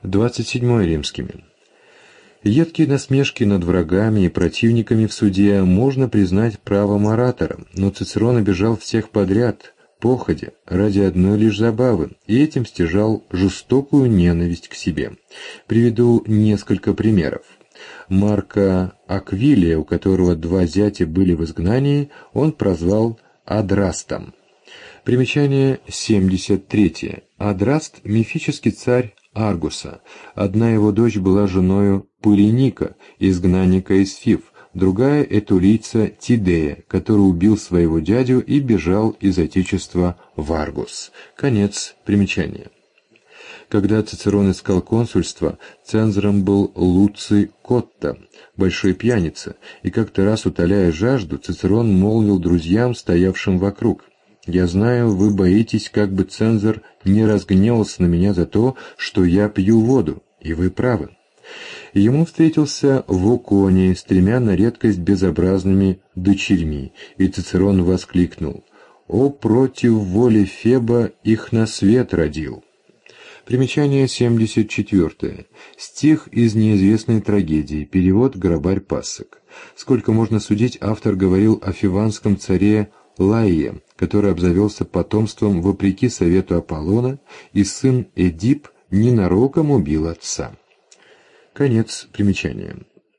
27 римскими. Едкие насмешки над врагами и противниками в суде можно признать правом оратора, но Цицерон обижал всех подряд, походя, ради одной лишь забавы, и этим стяжал жестокую ненависть к себе. Приведу несколько примеров. Марка Аквилия, у которого 2 зятя были в изгнании, он прозвал Адрастом. Примечание 73. Адраст – мифический царь Аргуса. Одна его дочь была женою Полиника, изгнанника из Фив, другая – этулийца Тидея, который убил своего дядю и бежал из отечества в Аргус. Конец примечания. Когда Цицерон искал консульство, цензором был Луций Котта, большой пьяница, и как-то раз, утоляя жажду, Цицерон молвил друзьям, стоявшим вокруг: «Я знаю, вы боитесь, как бы цензор не разгневался на меня за то, что я пью воду, и вы правы». Ему встретился Вуконий с 3 на редкость безобразными дочерьми, и Цицерон воскликнул: «О, против воли Феба их на свет родил!» Примечание 74. Стих из неизвестной трагедии, перевод Грабарь Пассек. Сколько можно судить, автор говорил о фиванском царе Лаие, который обзавелся потомством вопреки совету Аполлона, и сын Эдип ненароком убил отца. Конец примечания.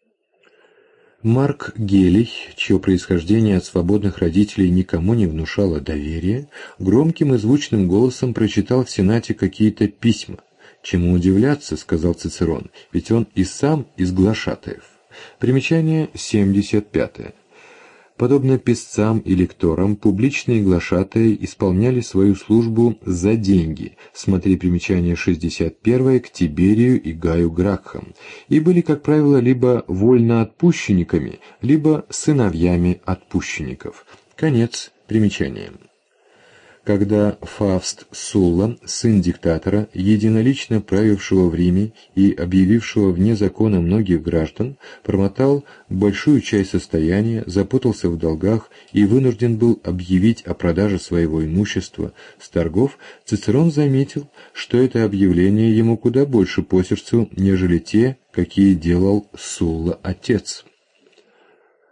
Марк Гелий, чье происхождение от свободных родителей никому не внушало доверия, громким и звучным голосом прочитал в Сенате какие-то письма. «Чему удивляться, — сказал Цицерон, — ведь он и сам из глашатаев». Примечание 75. Подобно писцам и лекторам, публичные глашатаи исполняли свою службу за деньги, смотри примечание 61 к Тиберию и Гаю Гракхам, и были, как правило, либо вольноотпущенниками, либо сыновьями отпущенников. Конец примечания. Когда Фавст Сулла, сын диктатора, единолично правившего в Риме и объявившего вне закона многих граждан, промотал большую часть состояния, запутался в долгах и вынужден был объявить о продаже своего имущества с торгов, Цицерон заметил, что это объявление ему куда больше по сердцу, нежели те, какие делал Сулла отец.